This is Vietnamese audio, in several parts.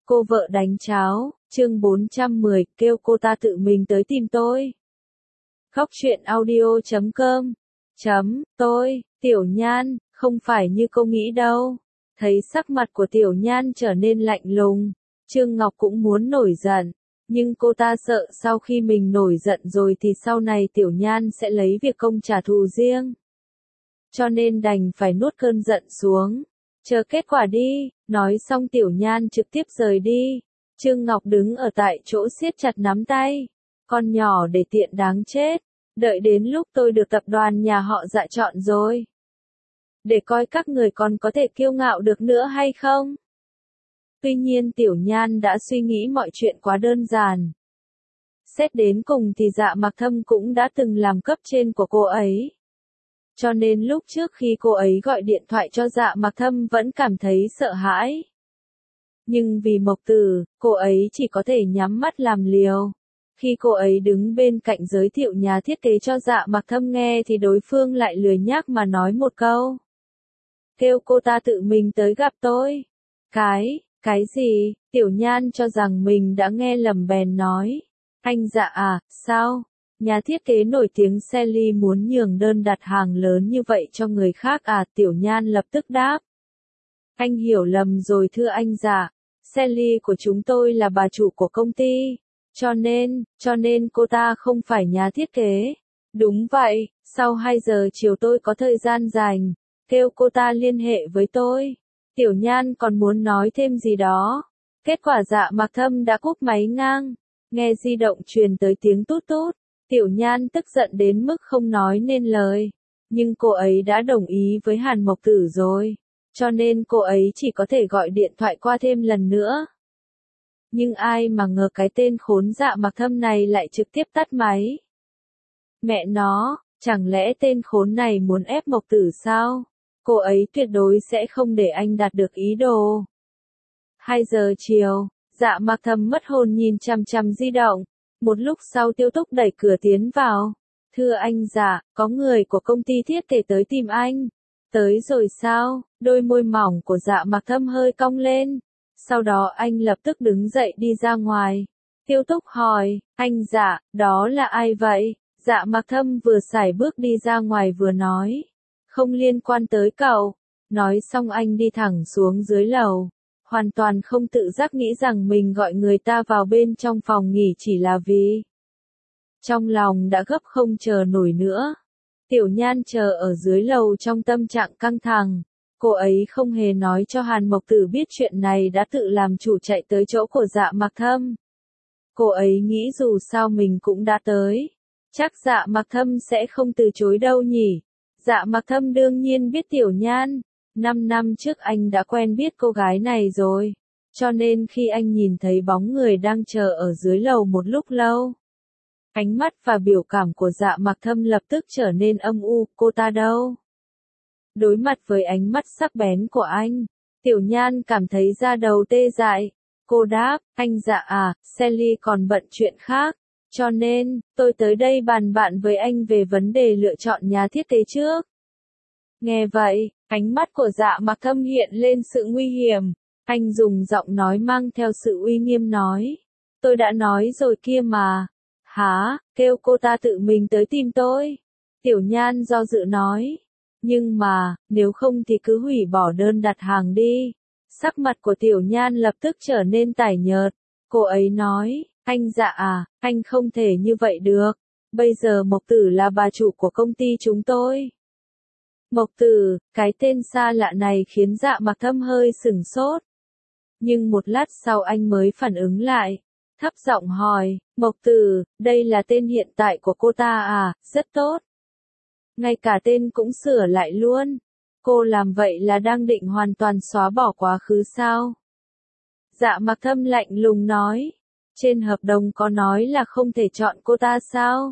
Cô vợ đánh cháo, chương 410, kêu cô ta tự mình tới tìm tôi. Khóc chuyện audio.com Tôi, Tiểu Nhan, không phải như cô nghĩ đâu. Thấy sắc mặt của Tiểu Nhan trở nên lạnh lùng, Trương Ngọc cũng muốn nổi giận, nhưng cô ta sợ sau khi mình nổi giận rồi thì sau này Tiểu Nhan sẽ lấy việc công trả thù riêng. Cho nên đành phải nuốt cơn giận xuống. Chờ kết quả đi, nói xong Tiểu Nhan trực tiếp rời đi. Trương Ngọc đứng ở tại chỗ siết chặt nắm tay. Con nhỏ để tiện đáng chết. Đợi đến lúc tôi được tập đoàn nhà họ Dạ chọn rồi. Để coi các người còn có thể kiêu ngạo được nữa hay không. Tuy nhiên Tiểu Nhan đã suy nghĩ mọi chuyện quá đơn giản. Xét đến cùng thì Dạ Mặc Thâm cũng đã từng làm cấp trên của cô ấy. Cho nên lúc trước khi cô ấy gọi điện thoại cho Dạ Mặc Thâm vẫn cảm thấy sợ hãi. Nhưng vì Mộc Tử, cô ấy chỉ có thể nhắm mắt làm liều. Khi cô ấy đứng bên cạnh giới thiệu nhà thiết kế cho Dạ Mặc Thâm nghe thì đối phương lại lười nhác mà nói một câu. Kêu cô ta tự mình tới gặp tôi. Cái gì? Tiểu Nhan cho rằng mình đã nghe lầm bèn nói. Anh Dạ à, sao? Nhà thiết kế nổi tiếng Sally muốn nhường đơn đặt hàng lớn như vậy cho người khác à? Tiểu Nhan lập tức đáp. Anh hiểu lầm rồi thưa anh Dạ. Sally của chúng tôi là bà chủ của công ty. Cho nên cô ta không phải nhà thiết kế. Đúng vậy, sau 2 giờ chiều tôi có thời gian rảnh. Kêu cô ta liên hệ với tôi. Tiểu Nhan còn muốn nói thêm gì đó. Kết quả Dạ Mặc Thâm đã cúp máy ngang. Nghe di động truyền tới tiếng tút tút. Tiểu Nhan tức giận đến mức không nói nên lời. Nhưng cô ấy đã đồng ý với Hàn Mộc Tử rồi. Cho nên cô ấy chỉ có thể gọi điện thoại qua thêm lần nữa. Nhưng ai mà ngờ cái tên khốn Dạ Mặc Thâm này lại trực tiếp tắt máy. Mẹ nó, chẳng lẽ tên khốn này muốn ép Mộc Tử sao? Cô ấy tuyệt đối sẽ không để anh đạt được ý đồ. 2 giờ chiều, Dạ Mặc Thâm mất hồn nhìn chằm chằm di động. Một lúc sau Tiêu Túc đẩy cửa tiến vào. Thưa anh Dạ, có người của công ty thiết kế tới tìm anh. Tới rồi sao? Đôi môi mỏng của Dạ Mặc Thâm hơi cong lên. Sau đó anh lập tức đứng dậy đi ra ngoài. Tiêu Túc hỏi, anh Dạ, đó là ai vậy? Dạ Mặc Thâm vừa sải bước đi ra ngoài vừa nói. Không liên quan tới cậu. Nói xong anh đi thẳng xuống dưới lầu. Hoàn toàn không tự giác nghĩ rằng mình gọi người ta vào bên trong phòng nghỉ chỉ là vì. Trong lòng đã gấp không chờ nổi nữa. Tiểu Nhan chờ ở dưới lầu trong tâm trạng căng thẳng. Cô ấy không hề nói cho Hàn Mộc Tử biết chuyện này đã tự làm chủ chạy tới chỗ của Dạ Mặc Thâm. Cô ấy nghĩ dù sao mình cũng đã tới. Chắc Dạ Mặc Thâm sẽ không từ chối đâu nhỉ. Dạ Mặc Thâm đương nhiên biết Tiểu Nhan. 5 năm trước anh đã quen biết cô gái này rồi. Cho nên khi anh nhìn thấy bóng người đang chờ ở dưới lầu một lúc lâu. Ánh mắt và biểu cảm của Dạ Mặc Thâm lập tức trở nên âm u, cô ta đâu? Đối mặt với ánh mắt sắc bén của anh, Tiểu Nhan cảm thấy da đầu tê dại. Cô đáp, anh Dạ à, Sally còn bận chuyện khác. Cho nên, tôi tới đây bàn bạn với anh về vấn đề lựa chọn nhà thiết kế trước. Nghe vậy, ánh mắt của Dạ Mặc Thâm hiện lên sự nguy hiểm. Anh dùng giọng nói mang theo sự uy nghiêm nói. Tôi đã nói rồi kia mà. Hả, kêu cô ta tự mình tới tìm tôi. Tiểu Nhan do dự nói. Nhưng mà, nếu không thì cứ hủy bỏ đơn đặt hàng đi. Sắc mặt của Tiểu Nhan lập tức trở nên tái nhợt. Cô ấy nói, anh Dạ à, anh không thể như vậy được. Bây giờ Mộc Tử là bà chủ của công ty chúng tôi. Mộc Tử, cái tên xa lạ này khiến Dạ Mặc Thâm hơi sửng sốt. Nhưng một lát sau anh mới phản ứng lại. Thấp giọng hỏi, Mộc Tử, đây là tên hiện tại của cô ta à? Rất tốt. Ngay cả tên cũng sửa lại luôn. Cô làm vậy là đang định hoàn toàn xóa bỏ quá khứ sao? Dạ Mặc Thâm lạnh lùng nói. Trên hợp đồng có nói là không thể chọn cô ta sao?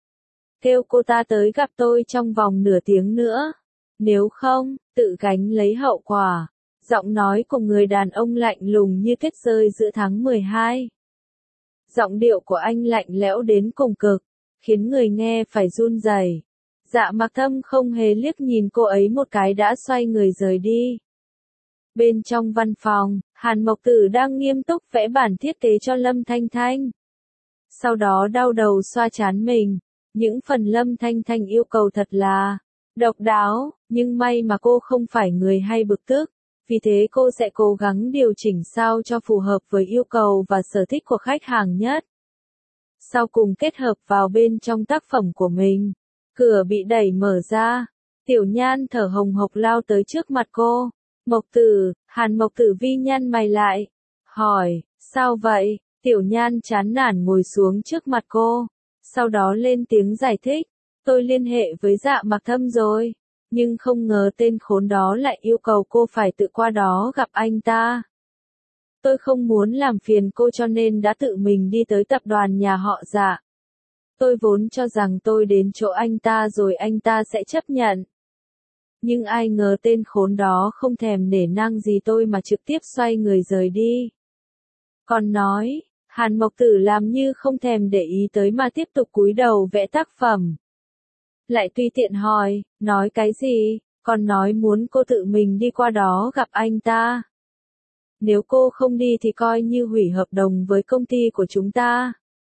Kêu cô ta tới gặp tôi trong vòng nửa tiếng nữa. Nếu không, tự gánh lấy hậu quả. Giọng nói của người đàn ông lạnh lùng như tuyết rơi giữa tháng 12. Giọng điệu của anh lạnh lẽo đến cùng cực, khiến người nghe phải run rẩy. Dạ Mặc Thâm không hề liếc nhìn cô ấy một cái đã xoay người rời đi. Bên trong văn phòng, Hàn Mộc Tử đang nghiêm túc vẽ bản thiết kế cho Lâm Thanh Thanh. Sau đó đau đầu xoa trán mình. Những phần Lâm Thanh Thanh yêu cầu thật là độc đáo, nhưng may mà cô không phải người hay bực tức. Vì thế cô sẽ cố gắng điều chỉnh sao cho phù hợp với yêu cầu và sở thích của khách hàng nhất. Sau cùng kết hợp vào bên trong tác phẩm của mình. Cửa bị đẩy mở ra. Tiểu Nhan thở hồng hộc lao tới trước mặt cô. Mộc Tử, Hàn Mộc Tử vi nhăn mày lại. Hỏi, sao vậy? Tiểu Nhan chán nản ngồi xuống trước mặt cô. Sau đó lên tiếng giải thích. Tôi liên hệ với Dạ Mặc Thâm rồi. Nhưng không ngờ tên khốn đó lại yêu cầu cô phải tự qua đó gặp anh ta. Tôi không muốn làm phiền cô cho nên đã tự mình đi tới tập đoàn nhà họ Dạ. Tôi vốn cho rằng tôi đến chỗ anh ta rồi anh ta sẽ chấp nhận. Nhưng ai ngờ tên khốn đó không thèm nể nang gì tôi mà trực tiếp xoay người rời đi. Còn nói, Hàn Mộc Tử làm như không thèm để ý tới mà tiếp tục cúi đầu vẽ tác phẩm. Lại tùy tiện hỏi, nói cái gì, còn nói muốn cô tự mình đi qua đó gặp anh ta. Nếu cô không đi thì coi như hủy hợp đồng với công ty của chúng ta.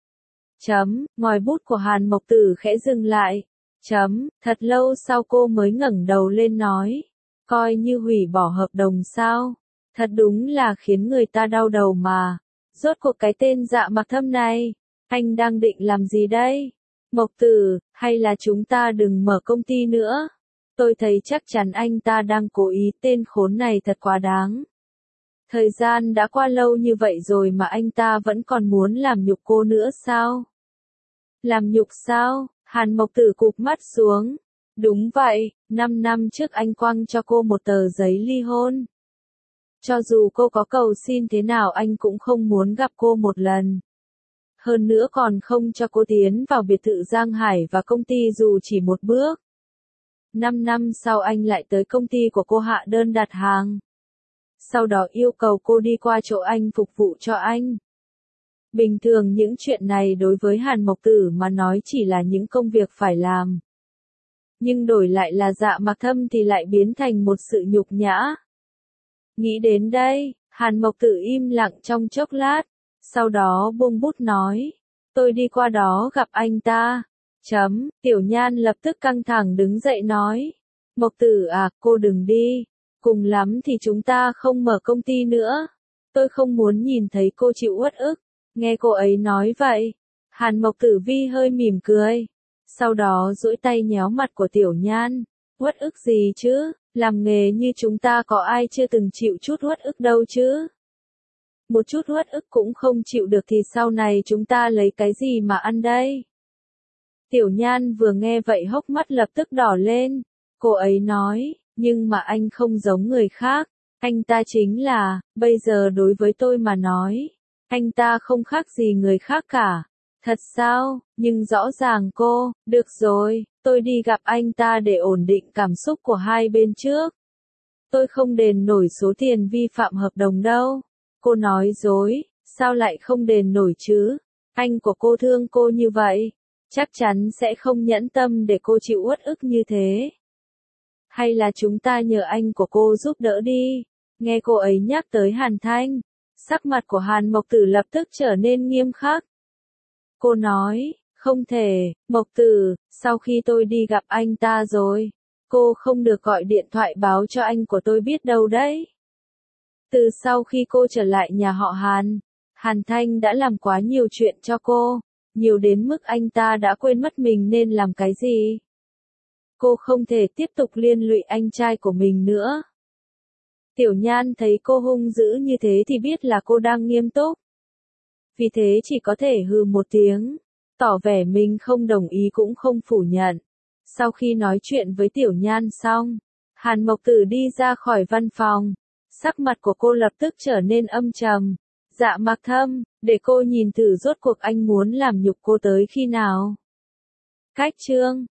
Ngòi bút của Hàn Mộc Tử khẽ dừng lại. Thật lâu sau cô mới ngẩng đầu lên nói. Coi như hủy bỏ hợp đồng sao? Thật đúng là khiến người ta đau đầu mà. Rốt cuộc cái tên Dạ Mặc Thâm này, anh đang định làm gì đây? Mộc Tử, hay là chúng ta đừng mở công ty nữa? Tôi thấy chắc chắn anh ta đang cố ý, tên khốn này thật quá đáng. Thời gian đã qua lâu như vậy rồi mà anh ta vẫn còn muốn làm nhục cô nữa sao? Làm nhục sao? Hàn Mộc Tử cụp mắt xuống. Đúng vậy, 5 năm trước anh quăng cho cô một tờ giấy ly hôn. Cho dù cô có cầu xin thế nào anh cũng không muốn gặp cô một lần. Hơn nữa còn không cho cô tiến vào biệt thự Giang Hải và công ty dù chỉ một bước. 5 năm sau anh lại tới công ty của cô hạ đơn đặt hàng. Sau đó yêu cầu cô đi qua chỗ anh phục vụ cho anh. Bình thường những chuyện này đối với Hàn Mộc Tử mà nói chỉ là những công việc phải làm. Nhưng đổi lại là Dạ Mặc Thâm thì lại biến thành một sự nhục nhã. Nghĩ đến đây, Hàn Mộc Tử im lặng trong chốc lát, sau đó buông bút nói, tôi đi qua đó gặp anh ta. Tiểu Nhan lập tức căng thẳng đứng dậy nói, Mộc Tử à, cô đừng đi, cùng lắm thì chúng ta không mở công ty nữa. Tôi không muốn nhìn thấy cô chịu uất ức. Nghe cô ấy nói vậy, Hàn Mộc Tử vi hơi mỉm cười, sau đó duỗi tay nhéo mặt của Tiểu Nhan. Uất ức gì chứ, làm nghề như chúng ta có ai chưa từng chịu chút uất ức đâu chứ. Một chút uất ức cũng không chịu được thì sau này chúng ta lấy cái gì mà ăn đây? Tiểu Nhan vừa nghe vậy hốc mắt lập tức đỏ lên. Cô ấy nói, nhưng mà anh không giống người khác, anh ta chính là, bây giờ đối với tôi mà nói, anh ta không khác gì người khác cả. Thật sao, nhưng rõ ràng cô, được rồi, tôi đi gặp anh ta để ổn định cảm xúc của hai bên trước. Tôi không đền nổi số tiền vi phạm hợp đồng đâu. Cô nói dối, sao lại không đền nổi chứ? Anh của cô thương cô như vậy, chắc chắn sẽ không nhẫn tâm để cô chịu uất ức như thế. Hay là chúng ta nhờ anh của cô giúp đỡ đi. Nghe cô ấy nhắc tới Hàn Thanh, sắc mặt của Hàn Mộc Tử lập tức trở nên nghiêm khắc. Cô nói, không thể, Mộc Tử, sau khi tôi đi gặp anh ta rồi, cô không được gọi điện thoại báo cho anh của tôi biết đâu đấy. Từ sau khi cô trở lại nhà họ Hàn, Hàn Thanh đã làm quá nhiều chuyện cho cô, nhiều đến mức anh ta đã quên mất mình nên làm cái gì. Cô không thể tiếp tục liên lụy anh trai của mình nữa. Tiểu Nhan thấy cô hung dữ như thế thì biết là cô đang nghiêm túc. Vì thế chỉ có thể hừ một tiếng, tỏ vẻ mình không đồng ý cũng không phủ nhận. Sau khi nói chuyện với Tiểu Nhan xong, Hàn Mộc Tử đi ra khỏi văn phòng. Sắc mặt của cô lập tức trở nên âm trầm. Dạ Mặc Thâm, để cô nhìn thử rốt cuộc anh muốn làm nhục cô tới khi nào. Cách chương